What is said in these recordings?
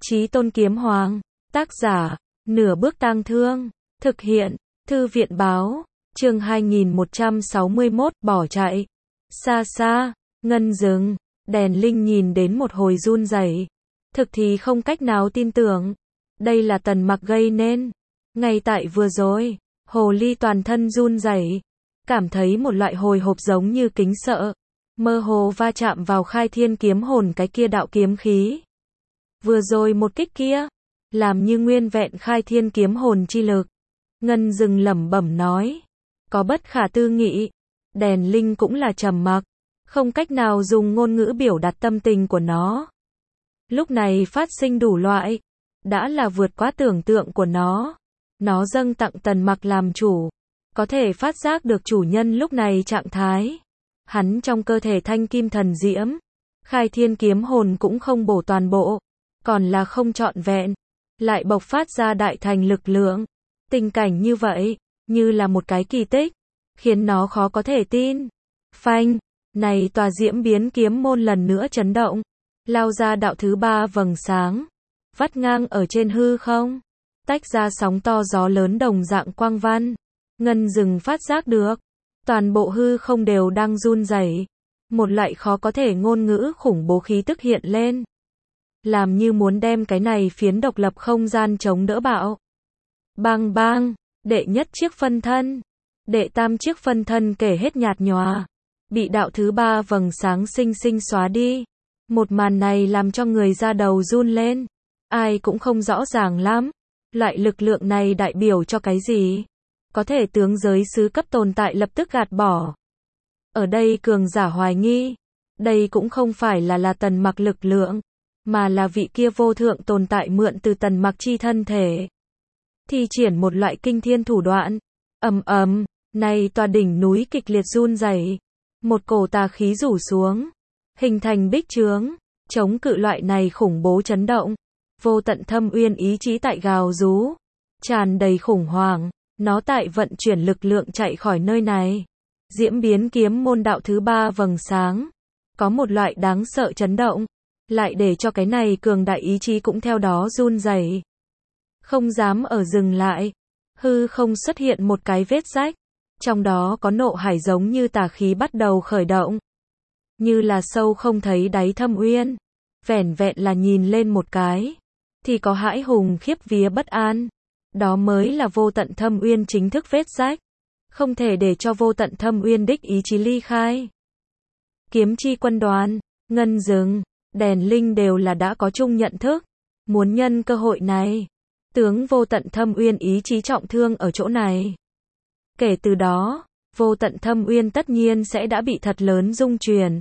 Chí Tôn Kiếm Hoàng, tác giả, Nửa Bước Tang Thương, thực hiện, Thư viện báo, chương 2161, bỏ chạy. Xa xa, ngân rừng, đèn linh nhìn đến một hồi run rẩy. Thực thì không cách nào tin tưởng. Đây là Tần Mặc gây nên. Ngay tại vừa rồi, hồ ly toàn thân run rẩy, cảm thấy một loại hồi hộp giống như kính sợ, mơ hồ va chạm vào khai thiên kiếm hồn cái kia đạo kiếm khí. Vừa rồi một kích kia, làm như nguyên vẹn khai thiên kiếm hồn chi lực. Ngân rừng lẩm bẩm nói, có bất khả tư nghị. Đèn linh cũng là trầm mặc, không cách nào dùng ngôn ngữ biểu đạt tâm tình của nó. Lúc này phát sinh đủ loại, đã là vượt quá tưởng tượng của nó. Nó dâng tặng Tần Mặc làm chủ, có thể phát giác được chủ nhân lúc này trạng thái. Hắn trong cơ thể thanh kim thần diễm, khai thiên kiếm hồn cũng không bổ toàn bộ, còn là không trọn vẹn, lại bộc phát ra đại thành lực lượng. Tình cảnh như vậy, như là một cái kỳ tích, khiến nó khó có thể tin. Phanh, này tòa diễm biến kiếm môn lần nữa chấn động, lao ra đạo thứ ba vầng sáng, vắt ngang ở trên hư không, tách ra sóng to gió lớn đồng dạng quang văn. Ngân rừng phát giác được, toàn bộ hư không đều đang run rẩy, một loại khó có thể ngôn ngữ khủng bố khí tức hiện lên, làm như muốn đem cái này phiến độc lập không gian chống đỡ bạo. Bang bang, đệ nhất chiếc phân thân, đệ tam chiếc phân thân kể hết nhạt nhòa, bị đạo thứ ba vầng sáng sinh sinh xóa đi. Một màn này làm cho người da đầu run lên, ai cũng không rõ ràng lắm, loại lực lượng này đại biểu cho cái gì. Có thể tướng giới sứ cấp tồn tại lập tức gạt bỏ. Ở đây cường giả hoài nghi, đây cũng không phải là Tần Mặc lực lượng, mà là vị kia vô thượng tồn tại mượn từ Tần Mặc chi thân thể, thi triển một loại kinh thiên thủ đoạn. Ầm ầm, này tòa đỉnh núi kịch liệt run rẩy, một cổ tà khí rủ xuống, hình thành bích chướng, chống cự loại này khủng bố chấn động. Vô tận thâm uyên ý chí tại gào rú, tràn đầy khủng hoảng, nó tại vận chuyển lực lượng chạy khỏi nơi này. Diễm biến kiếm môn đạo thứ ba vầng sáng, có một loại đáng sợ chấn động, lại để cho cái này cường đại ý chí cũng theo đó run rẩy. Không dám ở dừng lại, hư không xuất hiện một cái vết rách, trong đó có nộ hải giống như tà khí bắt đầu khởi động, như là sâu không thấy đáy thâm uyên, vẻn vẹn là nhìn lên một cái, thì có hãi hùng khiếp vía bất an. Đó mới là vô tận thâm uyên chính thức vết rách, không thể để cho vô tận thâm uyên đích ý chí ly khai. Kiếm chi quân đoàn, ngân rừng, đèn linh đều là đã có chung nhận thức, muốn nhân cơ hội này, tướng vô tận thâm uyên ý chí trọng thương ở chỗ này. Kể từ đó, vô tận thâm uyên tất nhiên sẽ đã bị thật lớn rung chuyển.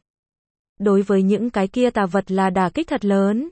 Đối với những cái kia tà vật là đả kích thật lớn.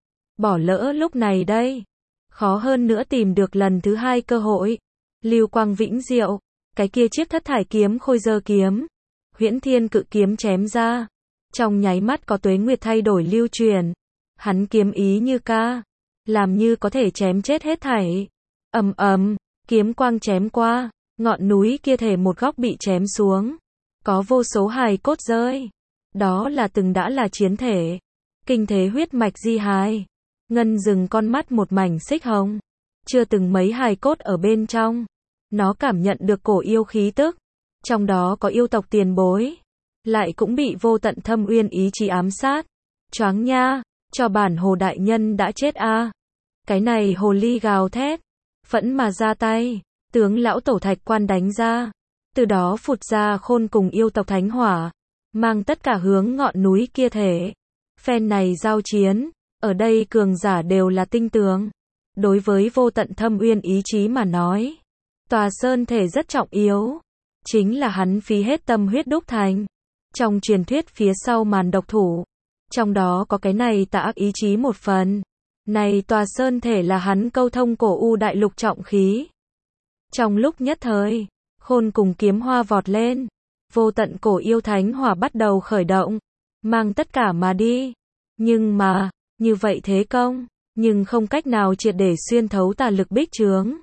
Bỏ lỡ lúc này đây, khó hơn nữa tìm được lần thứ hai cơ hội. Lưu quang vĩnh diệu, cái kia chiếc thất thải kiếm khôi giơ kiếm, huyễn thiên cự kiếm chém ra, trong nháy mắt có tuế nguyệt thay đổi lưu truyền. Hắn kiếm ý như ca, làm như có thể chém chết hết thảy. Ầm ầm, kiếm quang chém qua, ngọn núi kia thể một góc bị chém xuống, có vô số hài cốt rơi. Đó là từng đã là chiến thể, kinh thế huyết mạch di hài. Ngân rừng con mắt một mảnh xích hồng, chưa từng mấy hài cốt ở bên trong. Nó cảm nhận được cổ yêu khí tức, trong đó có yêu tộc tiền bối, lại cũng bị vô tận thâm uyên ý chí ám sát. Choáng nha, cho bản hồ đại nhân đã chết a. Cái này hồ ly gào thét, phẫn mà ra tay, tướng lão tổ thạch quan đánh ra, từ đó phụt ra khôn cùng yêu tộc thánh hỏa, mang tất cả hướng ngọn núi kia thể. Phen này giao chiến, ở đây cường giả đều là tinh tướng. Đối với vô tận thâm uyên ý chí mà nói, tòa sơn thể rất trọng yếu, chính là hắn phí hết tâm huyết đúc thành. Trong truyền thuyết phía sau màn độc thủ, trong đó có cái này tà ác ý chí một phần. Này tòa sơn thể là hắn câu thông cổ u đại lục trọng khí. Trong lúc nhất thời, khôn cùng kiếm hoa vọt lên, vô tận cổ yêu thánh hỏa bắt đầu khởi động, mang tất cả mà đi. Nhưng mà, như vậy thế công, nhưng không cách nào triệt để xuyên thấu tà lực bích chướng,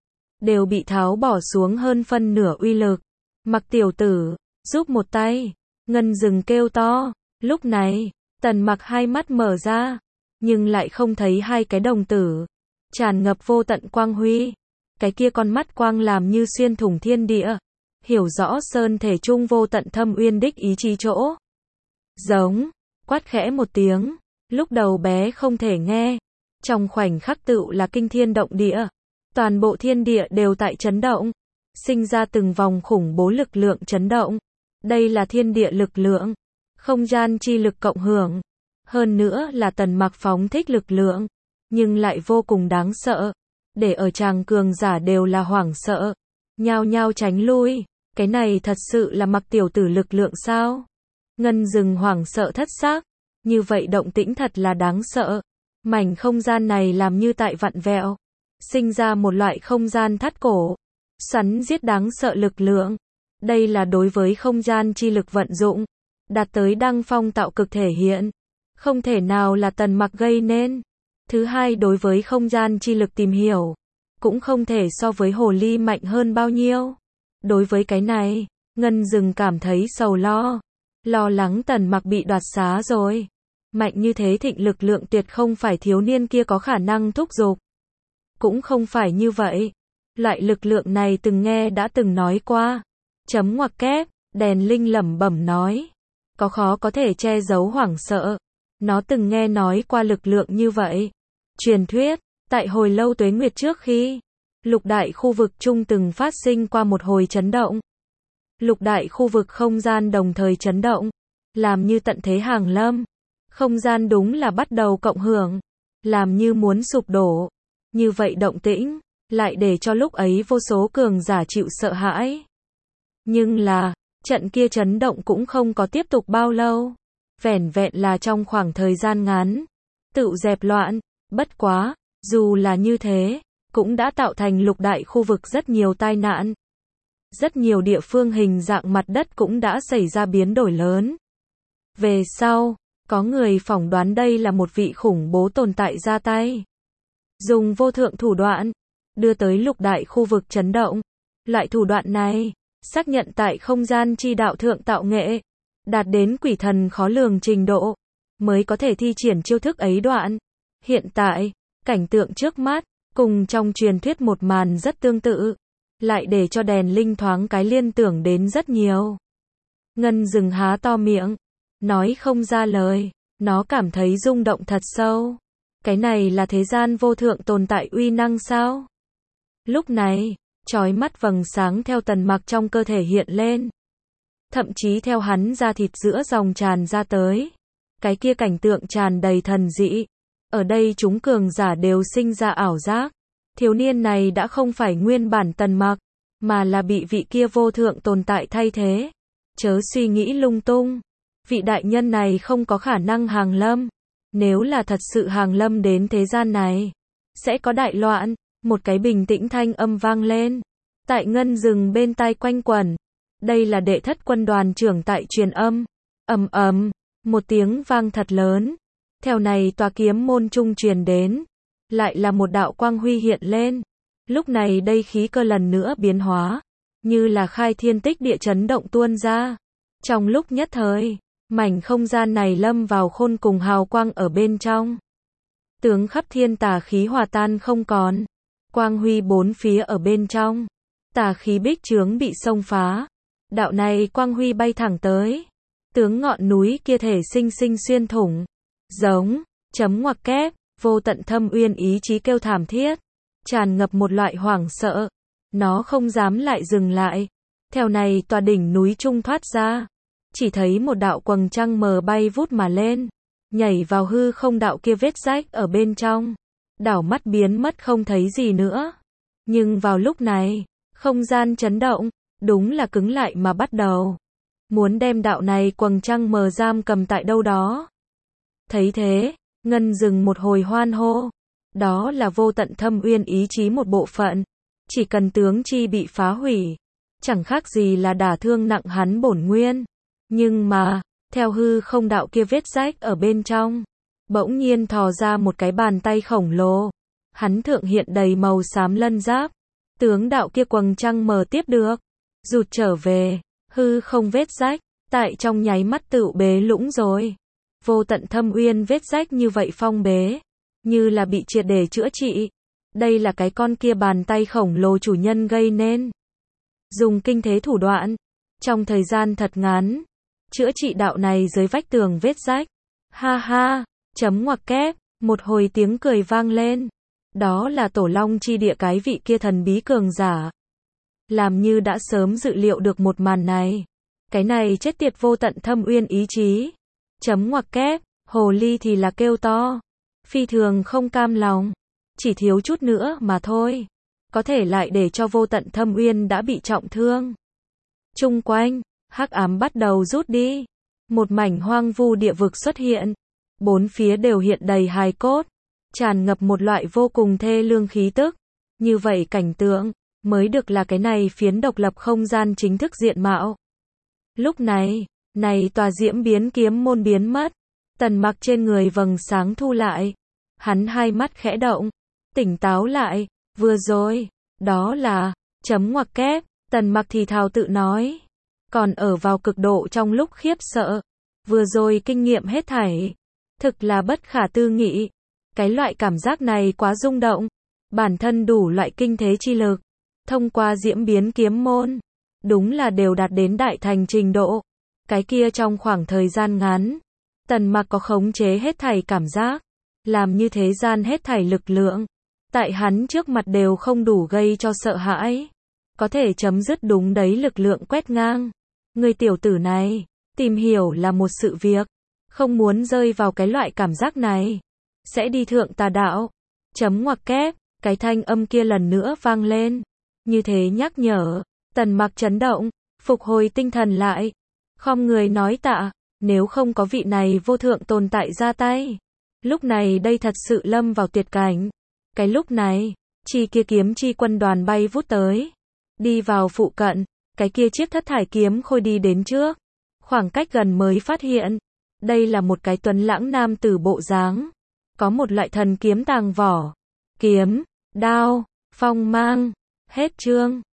đều bị tháo bỏ xuống hơn phân nửa uy lực. Mặc tiểu tử, giúp một tay. Ngân rừng kêu to. Lúc này, Tần Mặc hai mắt mở ra, nhưng lại không thấy hai cái đồng tử, tràn ngập vô tận quang huy. Cái kia con mắt quang làm như xuyên thủng thiên địa, hiểu rõ sơn thể trung vô tận thâm uyên đích ý chí chỗ. Giống, quát khẽ một tiếng, lúc đầu bé không thể nghe, trong khoảnh khắc tựu là kinh thiên động địa, toàn bộ thiên địa đều tại chấn động, sinh ra từng vòng khủng bố lực lượng chấn động. Đây là thiên địa lực lượng, không gian chi lực cộng hưởng, hơn nữa là Tần Mặc phóng thích lực lượng, nhưng lại vô cùng đáng sợ, để ở tràng cường giả đều là hoảng sợ, nhao nhao tránh lui. Cái này thật sự là Mặc tiểu tử lực lượng sao? Ngân Dừng hoảng sợ thất xác, như vậy động tĩnh thật là đáng sợ. Mảnh không gian này làm như tại vặn vẹo, sinh ra một loại không gian thắt cổ, xoắn giết đáng sợ lực lượng. Đây là đối với không gian chi lực vận dụng, đạt tới đăng phong tạo cực thể hiện, không thể nào là Tần Mặc gây nên. Thứ hai, đối với không gian chi lực tìm hiểu, cũng không thể so với hồ ly mạnh hơn bao nhiêu. Đối với cái này, Ngân Dừng cảm thấy sầu lo, lo lắng Tần Mặc bị đoạt xá rồi. Mạnh như thế thịnh lực lượng tuyệt không phải thiếu niên kia có khả năng thúc giục. Cũng không phải như vậy. Loại lực lượng này từng nghe đã từng nói qua. Chấm ngoặc kép, đèn linh lẩm bẩm nói. Có khó có thể che giấu hoảng sợ. Nó từng nghe nói qua lực lượng như vậy. Truyền thuyết, tại hồi lâu tuế nguyệt trước khi, lục đại khu vực chung từng phát sinh qua một hồi chấn động. Lục đại khu vực không gian đồng thời chấn động, làm như tận thế hàng lâm. Không gian đúng là bắt đầu cộng hưởng, làm như muốn sụp đổ. Như vậy động tĩnh, lại để cho lúc ấy vô số cường giả chịu sợ hãi. Nhưng là, trận kia chấn động cũng không có tiếp tục bao lâu. Vẻn vẹn là trong khoảng thời gian ngắn, tự dẹp loạn. Bất quá, dù là như thế, cũng đã tạo thành lục đại khu vực rất nhiều tai nạn. Rất nhiều địa phương hình dạng mặt đất cũng đã xảy ra biến đổi lớn. Về sau, có người phỏng đoán đây là một vị khủng bố tồn tại ra tay, dùng vô thượng thủ đoạn, đưa tới lục đại khu vực chấn động. Loại thủ đoạn này, xác nhận tại không gian chi đạo thượng tạo nghệ, đạt đến quỷ thần khó lường trình độ, mới có thể thi triển chiêu thức ấy đoạn. Hiện tại, cảnh tượng trước mắt, cùng trong truyền thuyết một màn rất tương tự, lại để cho đèn linh thoáng cái liên tưởng đến rất nhiều. Ngân Dừng há to miệng, nói không ra lời, nó cảm thấy rung động thật sâu. Cái này là thế gian vô thượng tồn tại uy năng sao? Lúc này, chói mắt vầng sáng theo Tần Mặc trong cơ thể hiện lên. Thậm chí theo hắn da thịt giữa dòng tràn ra tới. Cái kia cảnh tượng tràn đầy thần dị. Ở đây chúng cường giả đều sinh ra ảo giác. Thiếu niên này đã không phải nguyên bản Tần Mặc, mà là bị vị kia vô thượng tồn tại thay thế. Chớ suy nghĩ lung tung. Vị đại nhân này không có khả năng hàng lâm. Nếu là thật sự hàng lâm đến thế gian này, sẽ có đại loạn. Một cái bình tĩnh thanh âm vang lên, tại Ngân Dừng bên tai quanh quẩn. Đây là đệ thất quân đoàn trưởng tại truyền âm. Ầm ầm, một tiếng vang thật lớn. Theo này tòa kiếm môn trung truyền đến, lại là một đạo quang huy hiện lên. Lúc này đây khí cơ lần nữa biến hóa, như là khai thiên tích địa chấn động tuôn ra. Trong lúc nhất thời, mảnh không gian này lâm vào khôn cùng hào quang ở bên trong. Tướng khắp thiên tà khí hòa tan không còn. Quang huy bốn phía ở bên trong. Tà khí bích chướng bị xông phá. Đạo này quang huy bay thẳng tới. Tướng ngọn núi kia thể sinh sinh xuyên thủng. Giống, chấm ngoặc kép, vô tận thâm uyên ý chí kêu thảm thiết. Tràn ngập một loại hoảng sợ. Nó không dám lại dừng lại. Theo này tòa đỉnh núi trung thoát ra. Chỉ thấy một đạo quầng trăng mờ bay vút mà lên. Nhảy vào hư không đạo kia vết rách ở bên trong. Đảo mắt biến mất không thấy gì nữa. Nhưng vào lúc này, không gian chấn động, đúng là cứng lại mà bắt đầu. Muốn đem đạo này quầng trăng mờ giam cầm tại đâu đó. Thấy thế, Ngân Dừng một hồi hoan hô. Đó là vô tận thâm uyên ý chí một bộ phận. Chỉ cần tướng chi bị phá hủy, chẳng khác gì là đả thương nặng hắn bổn nguyên. Nhưng mà, theo hư không đạo kia vết rách ở bên trong, bỗng nhiên thò ra một cái bàn tay khổng lồ. Hắn thượng hiện đầy màu xám lân giáp. Tướng đạo kia quầng trăng mờ tiếp được, rụt trở về, hư không vết rách, tại trong nháy mắt tựu bế lũng rồi. Vô tận thâm uyên vết rách như vậy phong bế, như là bị triệt để chữa trị. Đây là cái con kia bàn tay khổng lồ chủ nhân gây nên. Dùng kinh thế thủ đoạn, trong thời gian thật ngắn, chữa trị đạo này dưới vách tường vết rách. Ha ha, chấm ngoặc kép, một hồi tiếng cười vang lên. Đó là tổ long chi địa cái vị kia thần bí cường giả. Làm như đã sớm dự liệu được một màn này. Cái này chết tiệt vô tận thâm uyên ý chí. Chấm ngoặc kép, hồ ly thì là kêu to. Phi thường không cam lòng. Chỉ thiếu chút nữa mà thôi. Có thể lại để cho vô tận thâm uyên đã bị trọng thương. Chung quanh, hắc ám bắt đầu rút đi. Một mảnh hoang vu địa vực xuất hiện. Bốn phía đều hiện đầy hài cốt. Tràn ngập một loại vô cùng thê lương khí tức. Như vậy cảnh tượng, mới được là cái này phiến độc lập không gian chính thức diện mạo. Lúc này, tòa diễm biến kiếm môn biến mất. Tần Mặc trên người vầng sáng thu lại. Hắn hai mắt khẽ động. Tỉnh táo lại, vừa rồi, đó là, chấm ngoặc kép, Tần Mặc thì thào tự nói. Còn ở vào cực độ trong lúc khiếp sợ. Vừa rồi kinh nghiệm hết thảy. Thực là bất khả tư nghị. Cái loại cảm giác này quá rung động. Bản thân đủ loại kinh thế chi lực. Thông qua diễm biến kiếm môn. Đúng là đều đạt đến đại thành trình độ. Cái kia trong khoảng thời gian ngắn. Tần Mặc có khống chế hết thảy cảm giác. Làm như thế gian hết thảy lực lượng. Tại hắn trước mặt đều không đủ gây cho sợ hãi. Có thể chấm dứt đúng đấy lực lượng quét ngang. Người tiểu tử này, tìm hiểu là một sự việc. Không muốn rơi vào cái loại cảm giác này. Sẽ đi thượng tà đạo. Chấm ngoặc kép, cái thanh âm kia lần nữa vang lên. Như thế nhắc nhở. Tần Mặc chấn động, phục hồi tinh thần lại. Khom người nói tạ, nếu không có vị này vô thượng tồn tại ra tay. Lúc này đây thật sự lâm vào tuyệt cảnh. Cái lúc này, chi kia kiếm chi quân đoàn bay vút tới. Đi vào phụ cận, cái kia chiếc thất thải kiếm khôi đi đến trước. Khoảng cách gần mới phát hiện. Đây là một cái tuấn lãng nam tử bộ dáng. Có một loại thần kiếm tàng vỏ. Kiếm, đao, phong mang. Hết chương.